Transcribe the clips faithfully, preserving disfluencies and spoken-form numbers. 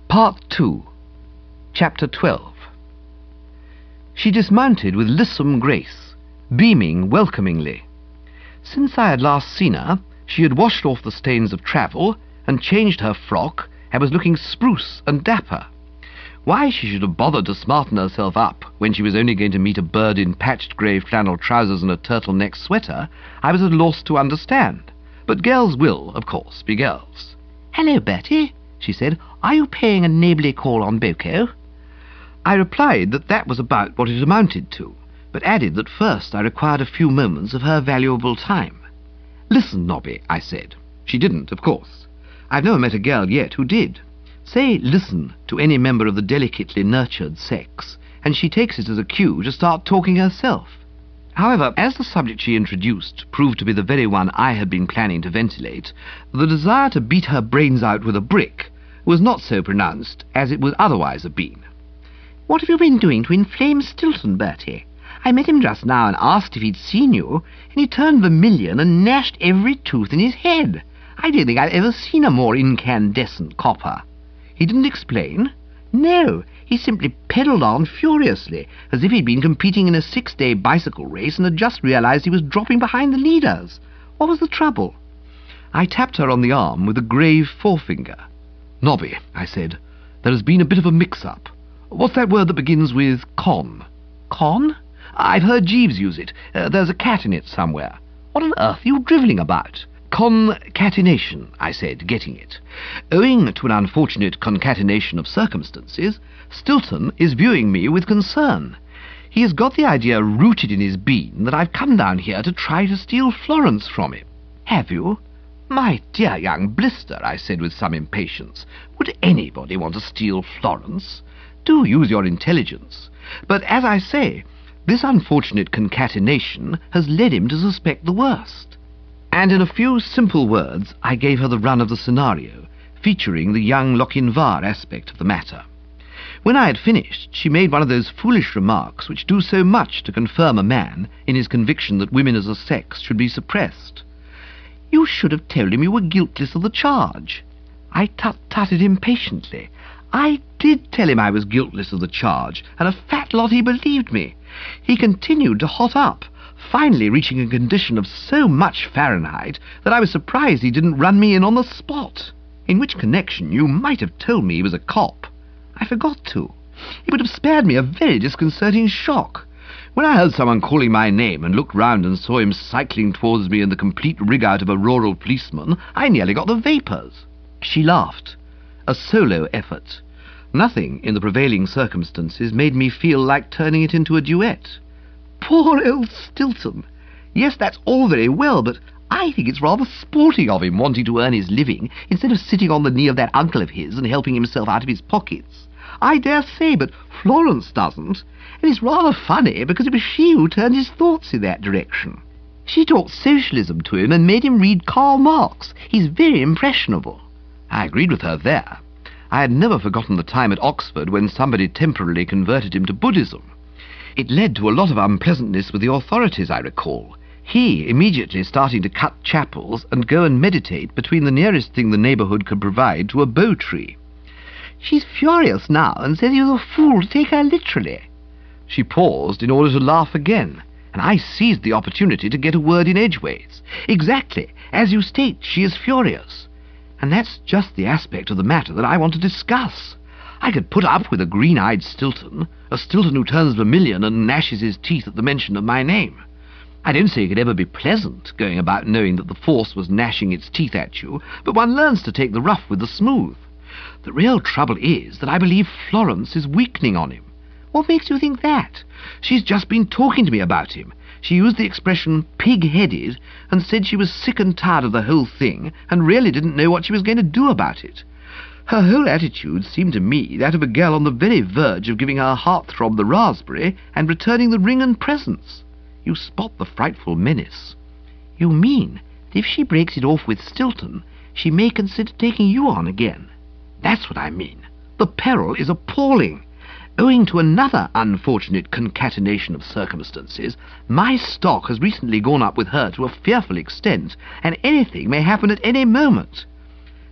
Part two. Chapter twelve. She dismounted with lissom grace, beaming welcomingly. Since I had last seen her, she had washed off the stains of travel, and changed her frock, and was looking spruce and dapper. Why she should have bothered to smarten herself up when she was only going to meet a bird in patched grey flannel trousers and a turtle-neck sweater, I was at a loss to understand. But girls will, of course, be girls. "Hello, Bertie," she said. "Are you paying a neighbourly call on Boko?" I replied that that was about what it amounted to, but added that first I required a few moments of her valuable time. "Listen, Nobby," I said. She didn't, of course. I've never met a girl yet who did. Say listen to any member of the delicately nurtured sex, and she takes it as a cue to start talking herself. However, as the subject she introduced proved to be the very one I had been planning to ventilate, the desire to beat her brains out with a brick was not so pronounced as it would otherwise have been. "What have you been doing to inflame Stilton, Bertie? I met him just now and asked if he'd seen you, and he turned vermilion and gnashed every tooth in his head. I don't think I've ever seen a more incandescent copper." He didn't explain? No, he simply pedalled on furiously, as if he'd been competing in a six-day bicycle race and had just realized he was dropping behind the leaders. What was the trouble? I tapped her on the arm with a grave forefinger. "Nobby," I said, "there has been a bit of a mix-up. What's that word that begins with con?" "Con? I've heard Jeeves use it. Uh, there's a cat in it somewhere. What on earth are you drivelling about?" "Concatenation," I said, getting it. "Owing to an unfortunate concatenation of circumstances, Stilton is viewing me with concern. He has got the idea rooted in his bean that I've come down here to try to steal Florence from him." "Have you?" "My dear young blister," I said with some impatience, "would anybody want to steal Florence? Do use your intelligence. But, as I say, this unfortunate concatenation has led him to suspect the worst." And in a few simple words I gave her the run of the scenario, featuring the young Lochinvar aspect of the matter. When I had finished, she made one of those foolish remarks which do so much to confirm a man in his conviction that women as a sex should be suppressed. "You should have told him you were guiltless of the charge." I tut-tutted impatiently. I did tell him I was guiltless of the charge, and a fat lot he believed me. He continued to hot up, finally reaching a condition of so much Fahrenheit that I was surprised he didn't run me in on the spot, in which connection you might have told me he was a cop. I forgot to. It would have spared me a very disconcerting shock. When I heard someone calling my name and looked round and saw him cycling towards me in the complete rig-out of a rural policeman, I nearly got the vapours. She laughed. A solo effort. Nothing in the prevailing circumstances made me feel like turning it into a duet. Poor old Stilton. Yes, that's all very well, but I think it's rather sporting of him wanting to earn his living instead of sitting on the knee of that uncle of his and helping himself out of his pockets. I dare say, but Florence doesn't, and it's rather funny because it was she who turned his thoughts in that direction. She talked socialism to him and made him read Karl Marx. He's very impressionable." I agreed with her there. I had never forgotten the time at Oxford when somebody temporarily converted him to Buddhism. It led to a lot of unpleasantness with the authorities, I recall. He immediately starting to cut chapels and go and meditate between the nearest thing the neighbourhood could provide to a bow tree. "She's furious now and says he was a fool to take her literally." She paused in order to laugh again, and I seized the opportunity to get a word in edgeways. "Exactly. As you state, she is furious. And that's just the aspect of the matter that I want to discuss. I could put up with a green-eyed Stilton, a Stilton who turns vermilion and gnashes his teeth at the mention of my name. I don't say it could ever be pleasant, going about knowing that the force was gnashing its teeth at you, but one learns to take the rough with the smooth. The real trouble is that I believe Florence is weakening on him." "What makes you think that?" "She's just been talking to me about him. She used the expression pig-headed and said she was sick and tired of the whole thing and really didn't know what she was going to do about it. Her whole attitude seemed to me that of a girl on the very verge of giving her heartthrob the raspberry and returning the ring and presents. You spot the frightful menace." "You mean that if she breaks it off with Stilton, she may consider taking you on again?" "That's what I mean. The peril is appalling. Owing to another unfortunate concatenation of circumstances, my stock has recently gone up with her to a fearful extent, and anything may happen at any moment."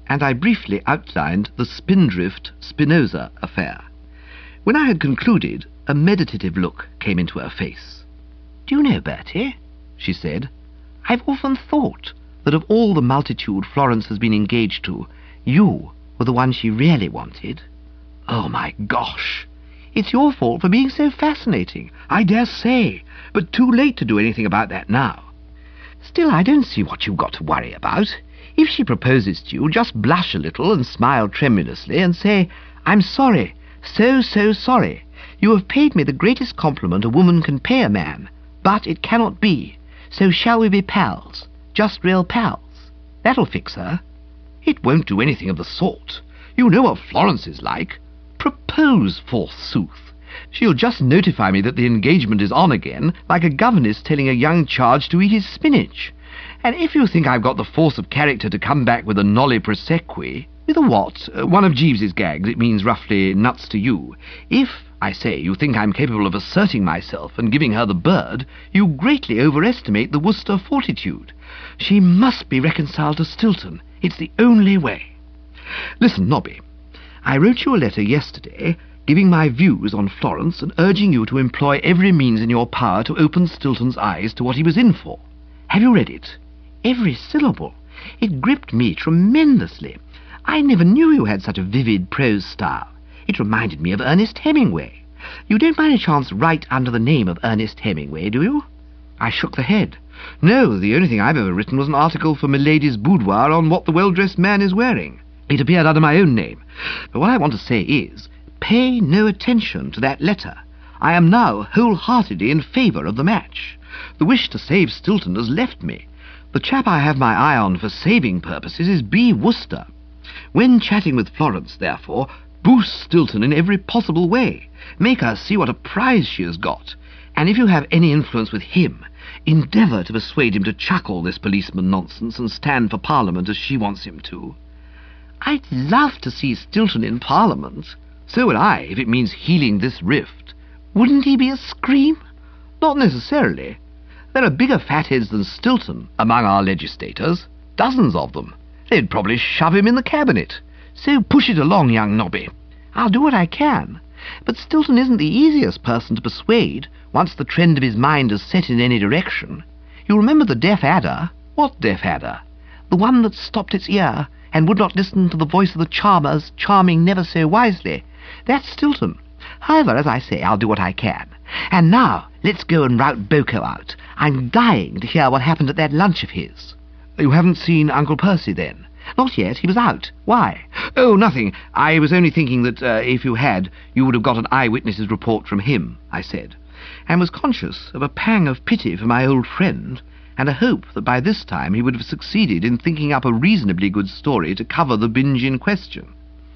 and I briefly outlined the Spindrift Spinoza affair. When I had concluded, a meditative look came into her face. "Do you know, Bertie," she said, "I've often thought that of all the multitude Florence has been engaged to, you were the one she really wanted." "Oh, my gosh! It's your fault for being so fascinating. I dare say, but too late to do anything about that now. Still, I don't see what you've got to worry about. If she proposes to you, just blush a little and smile tremulously and say, 'I'm sorry, so, so sorry. You have paid me the greatest compliment a woman can pay a man, but it cannot be. So shall we be pals? Just real pals?' That'll fix her." "It won't do anything of the sort. You know what Florence is like. Propose, forsooth! She'll just notify me that the engagement is on again, like a governess telling a young charge to eat his spinach. And if you think I've got the force of character to come back with a nolli prosequi—" "With a what?" Uh, "one of Jeeves's gags. It means roughly nuts to you. If, I say, you think I'm capable of asserting myself and giving her the bird, you greatly overestimate the Worcester fortitude. She must be reconciled to Stilton. It's the only way. Listen, Nobby, I wrote you a letter yesterday giving my views on Florence and urging you to employ every means in your power to open Stilton's eyes to what he was in for. Have you read it?" "Every syllable. It gripped me tremendously. I never knew you had such a vivid prose style. It reminded me of Ernest Hemingway. You don't by any chance write under the name of Ernest Hemingway, do you?" I shook the head. "No, the only thing I've ever written was an article for Milady's Boudoir on what the well-dressed man is wearing. It appeared under my own name. But what I want to say is, pay no attention to that letter. I am now wholeheartedly in favour of the match. The wish to save Stilton has left me. The chap I have my eye on for saving purposes is B. Worcester. When chatting with Florence, therefore, boost Stilton in every possible way. Make her see what a prize she has got. And if you have any influence with him, endeavour to persuade him to chuck all this policeman nonsense and stand for Parliament as she wants him to." "I'd love to see Stilton in Parliament." "So would I, if it means healing this rift." "Wouldn't he be a scream?" "Not necessarily. There are bigger fatheads than Stilton among our legislators. Dozens of them. They'd probably shove him in the cabinet. So push it along, young Nobby." "I'll do what I can. But Stilton isn't the easiest person to persuade, once the trend of his mind is set in any direction. You remember the deaf adder?" "What deaf adder?" "The one that stopped its ear, and would not listen to the voice of the charmers, charming never so wisely. That's Stilton. However, as I say, I'll do what I can. And now, let's go and rout Boko out. I'm dying to hear what happened at that lunch of his." "You haven't seen Uncle Percy, then?" "Not yet. He was out. Why?" "Oh, nothing. I was only thinking that uh, if you had, you would have got an eyewitness's report from him," I said, and was conscious of a pang of pity for my old friend, and a hope that by this time he would have succeeded in thinking up a reasonably good story to cover the binge in question.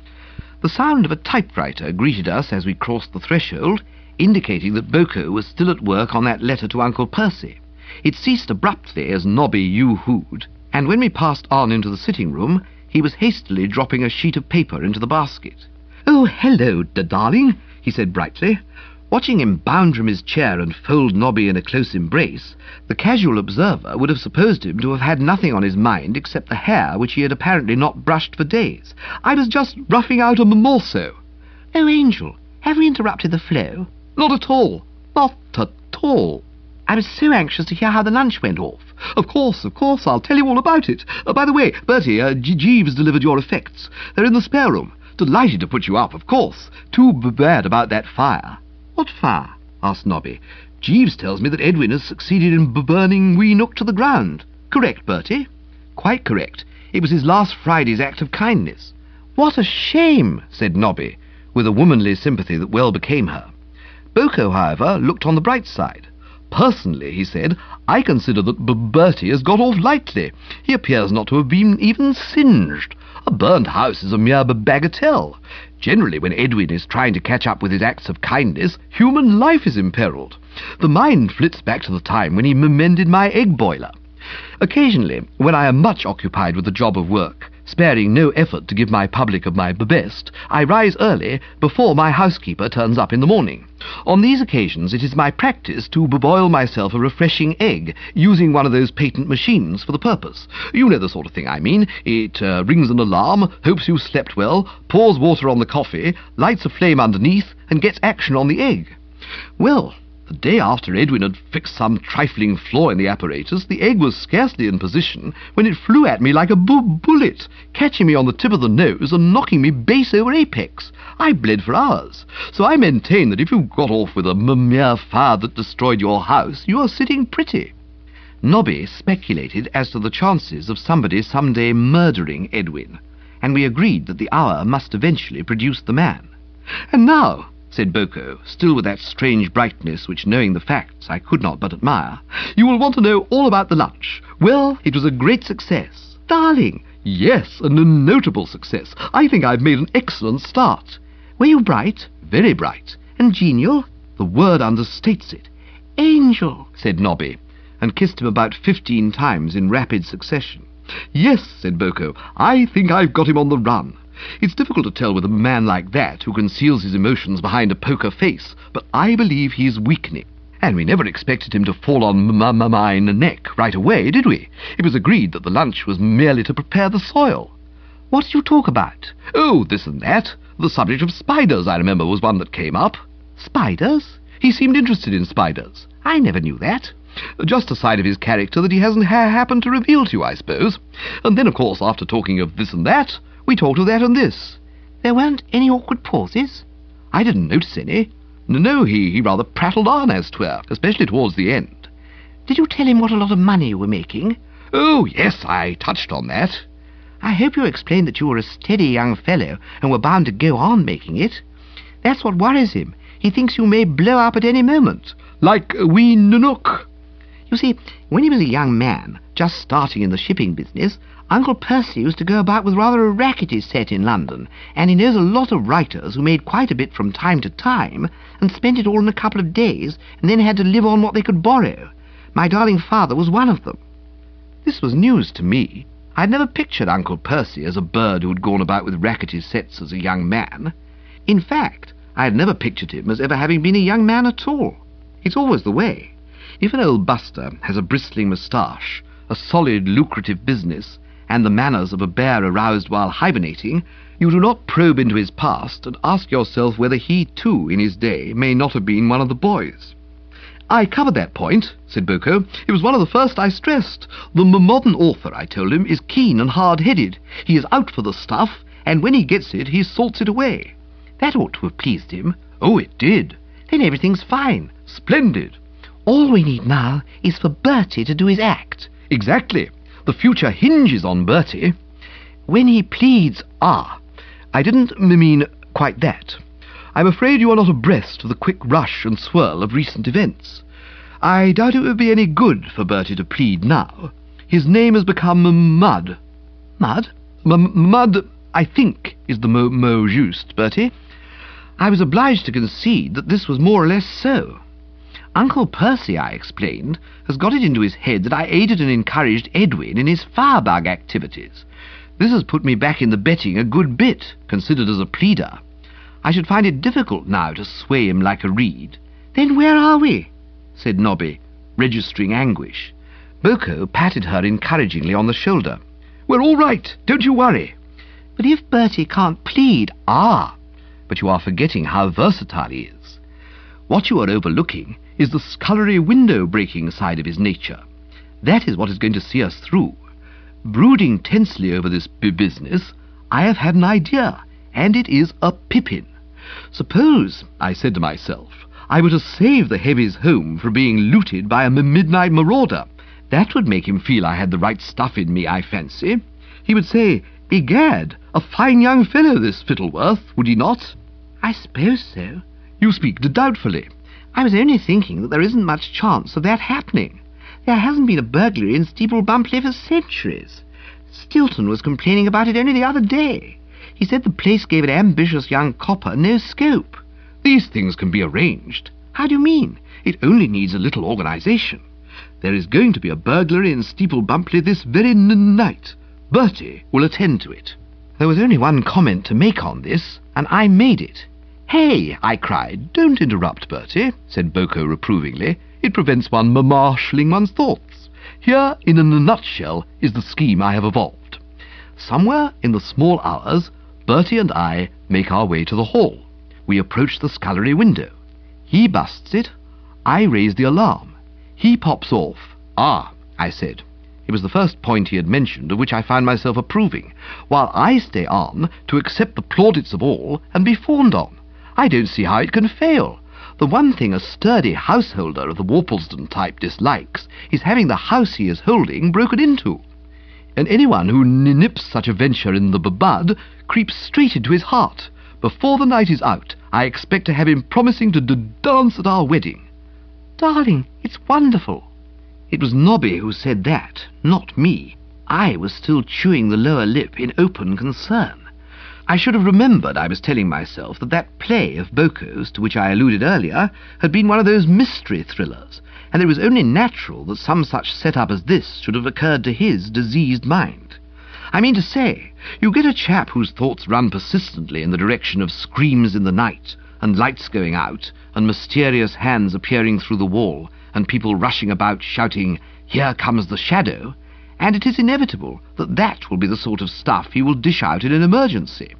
The sound of a typewriter greeted us as we crossed the threshold, indicating that Boko was still at work on that letter to Uncle Percy. It ceased abruptly as Nobby yoo-hooed, and when we passed on into the sitting-room, he was hastily dropping a sheet of paper into the basket. "Oh, hello, da darling," he said brightly. Watching him bound from his chair and fold Nobby in a close embrace, the casual observer would have supposed him to have had nothing on his mind except the hair which he had apparently not brushed for days. "I was just roughing out a morso." "Oh, Angel, have we interrupted the flow?" "Not at all. Not at all. I was so anxious to hear how the lunch went off." "Of course, of course, I'll tell you all about it. Uh, by the way, Bertie, uh, G Jeeves delivered your effects. They're in the spare room. Delighted to put you up, of course. Too b bad about that fire." "What fire?" asked Nobby. "Jeeves tells me that Edwin has succeeded in b burning Wee Nook to the ground. Correct, Bertie?" "Quite correct. It was his last Friday's act of kindness." "What a shame," said Nobby, with a womanly sympathy that well became her. Boko, however, looked on the bright side. "Personally," he said, "I consider that B Bertie has got off lightly. He appears not to have been even singed. A burnt house is a mere b bagatelle. Generally, when Edwin is trying to catch up with his acts of kindness, human life is imperilled. The mind flits back to the time when he m mended my egg boiler. Occasionally, when I am much occupied with the job of work, Sparing no effort to give my public of my best, I rise early before my housekeeper turns up in the morning. On these occasions it is my practice to boil myself a refreshing egg, using one of those patent machines for the purpose. You know the sort of thing I mean. It uh, rings an alarm, hopes you slept well, pours water on the coffee, lights a flame underneath, and gets action on the egg. Well, the day after Edwin had fixed some trifling flaw in the apparatus, the egg was scarcely in position when it flew at me like a bu bullet, catching me on the tip of the nose and knocking me base over apex. I bled for hours. So I maintain that if you got off with a mere fire that destroyed your house, you are sitting pretty. Nobby speculated as to the chances of somebody some day murdering Edwin, and we agreed that the hour must eventually produce the man. And now, said Boko, still with that strange brightness which, knowing the facts, I could not but admire, you will want to know all about the lunch. Well, it was a great success. Darling! Yes, and a notable success. I think I've made an excellent start. Were you bright? Very bright. And genial? The word understates it. Angel, said Nobby, and kissed him about fifteen times in rapid succession. Yes, said Boko, I think I've got him on the run. It's difficult to tell with a man like that, who conceals his emotions behind a poker face, but I believe he's weakening. And we never expected him to fall on m m mine neck right away, did we? It was agreed that the lunch was merely to prepare the soil. What did you talk about? Oh, this and that. The subject of spiders, I remember, was one that came up. Spiders? He seemed interested in spiders. I never knew that. Just a side of his character that he hasn't ha happened to reveal to you, I suppose. And then, of course, after talking of this and that, we talked of that and this. There weren't any awkward pauses? I didn't notice any. No, he, he rather prattled on, as 'twere, especially towards the end. Did you tell him what a lot of money you were making? Oh, yes, I touched on that. I hope you explained that you were a steady young fellow and were bound to go on making it. That's what worries him. He thinks you may blow up at any moment, like wee Nanook. You see, when he was a young man, just starting in the shipping business, Uncle Percy used to go about with rather a rackety set in London, and he knows a lot of writers who made quite a bit from time to time, and spent it all in a couple of days, and then had to live on what they could borrow. My darling father was one of them. This was news to me. I'd never pictured Uncle Percy as a bird who had gone about with rackety sets as a young man. In fact, I had never pictured him as ever having been a young man at all. It's always the way. If an old buster has a bristling moustache, a solid, lucrative business, and the manners of a bear aroused while hibernating, you do not probe into his past and ask yourself whether he, too, in his day, may not have been one of the boys. I covered that point, said Boko. It was one of the first I stressed. The modern author, I told him, is keen and hard-headed. He is out for the stuff, and when he gets it, he salts it away. That ought to have pleased him. Oh, it did. Then everything's fine. Splendid. All we need now is for Bertie to do his act. Exactly. The future hinges on Bertie. When he pleads, ah, I didn't mean quite that. I'm afraid you are not abreast of the quick rush and swirl of recent events. I doubt it would be any good for Bertie to plead now. His name has become Mud. Mud? M Mud, I think, is the mot, mot juste, Bertie. I was obliged to concede that this was more or less so. Uncle Percy, I explained, has got it into his head that I aided and encouraged Edwin in his firebug activities. This has put me back in the betting a good bit, considered as a pleader. I should find it difficult now to sway him like a reed. Then where are we? Said Nobby, registering anguish. Boko patted her encouragingly on the shoulder. We're all right, don't you worry. But if Bertie can't plead, ah, but you are forgetting how versatile he is. What you are overlooking is the scullery window-breaking side of his nature. That is what is going to see us through. Brooding tensely over this b business, I have had an idea, and it is a pippin. Suppose, I said to myself, I were to save the heavy's home from being looted by a m midnight marauder. That would make him feel I had the right stuff in me, I fancy. He would say, Egad, a fine young fellow this Fittleworth, would he not? I suppose so. You speak doubtfully. I was only thinking that there isn't much chance of that happening. There hasn't been a burglary in Steeple Bumpley for centuries. Stilton was complaining about it only the other day. He said the place gave an ambitious young copper no scope. These things can be arranged. How do you mean? It only needs a little organization. There is going to be a burglary in Steeple Bumpley this very n night. Bertie will attend to it." There was only one comment to make on this, and I made it. "Hey," I cried. "Don't interrupt, Bertie," said Boko reprovingly. "It prevents one marshalling one's thoughts. Here, in a nutshell, is the scheme I have evolved. Somewhere in the small hours, Bertie and I make our way to the hall. We approach the scullery window. He busts it. I raise the alarm. He pops off. "Ah," I said. It was the first point he had mentioned of which I found myself approving, while I stay on to accept the plaudits of all and be fawned on. I don't see how it can fail. The one thing a sturdy householder of the Worplesdon type dislikes is having the house he is holding broken into. And anyone who nips such a venture in the bud creeps straight into his heart. Before the night is out, I expect to have him promising to d- dance at our wedding." "Darling, it's wonderful." It was Nobby who said that, not me. I was still chewing the lower lip in open concern. I should have remembered, I was telling myself, that that play of Boko's, to which I alluded earlier, had been one of those mystery thrillers, and it was only natural that some such set-up as this should have occurred to his diseased mind. I mean to say, you get a chap whose thoughts run persistently in the direction of screams in the night, and lights going out, and mysterious hands appearing through the wall, and people rushing about shouting, "Here comes the shadow," and it is inevitable that that will be the sort of stuff he will dish out in an emergency.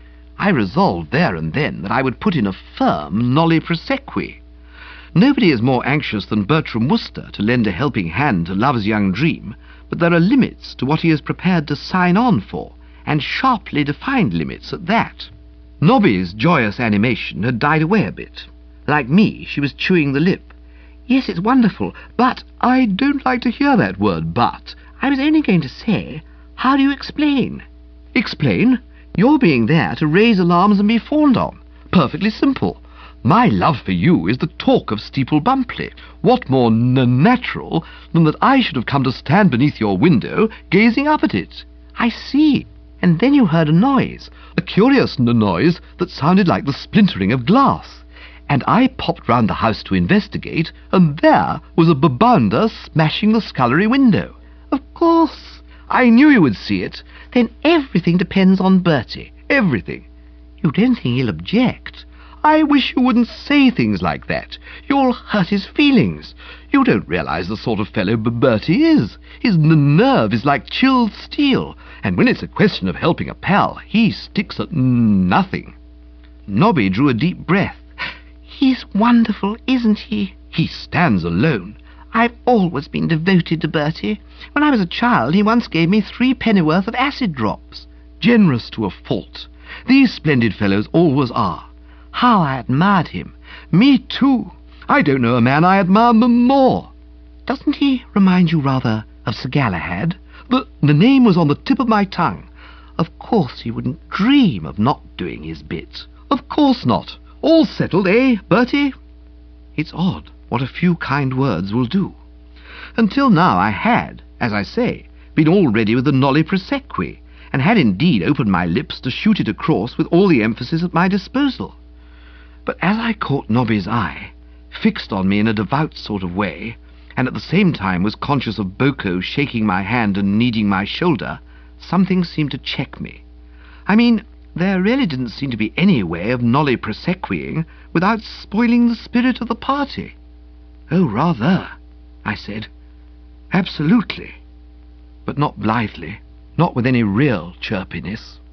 I resolved there and then that I would put in a firm nolli prosequi. Nobody is more anxious than Bertram Wooster to lend a helping hand to Love's young dream, but there are limits to what he is prepared to sign on for, and sharply defined limits at that. Nobby's joyous animation had died away a bit. Like me, she was chewing the lip. "Yes, it's wonderful, but—" "I don't like to hear that word, but. I was only going to say, how do you explain?" "Explain? Your being there to raise alarms and be fawned on. Perfectly simple. My love for you is the talk of Steeple Bumpley. What more n- natural than that I should have come to stand beneath your window, gazing up at it?" "I see. And then you heard a noise." "A curious n- noise that sounded like the splintering of glass. And I popped round the house to investigate, and there was a babounder smashing the scullery window." "Of course. I knew you would see it." "Then everything depends on Bertie." "Everything." "You don't think he'll object?" "I wish you wouldn't say things like that. You'll hurt his feelings. You don't realize the sort of fellow B- Bertie is. His n- nerve is like chilled steel, and when it's a question of helping a pal, he sticks at n- nothing." Nobby drew a deep breath. "He's wonderful, isn't he?" "He stands alone." "I've always been devoted to Bertie. When I was a child, he once gave me three pennyworth of acid drops." "Generous to a fault. These splendid fellows always are." "How I admired him." "Me too. I don't know a man I admire m- more." "Doesn't he remind you rather of Sir Galahad?" The, the name was on the tip of my tongue. "Of course you wouldn't dream of not doing his bit." "Of course not. All settled, eh, Bertie?" It's odd what a few kind words will do. Until now I had, as I say, been all ready with the nolli prosequi, and had indeed opened my lips to shoot it across with all the emphasis at my disposal. But as I caught Nobby's eye, fixed on me in a devout sort of way, and at the same time was conscious of Boko shaking my hand and kneading my shoulder, something seemed to check me. I mean, there really didn't seem to be any way of nolli prosequiing without spoiling the spirit of the party. "Oh, rather," I said. "Absolutely." But not blithely, not with any real chirpiness.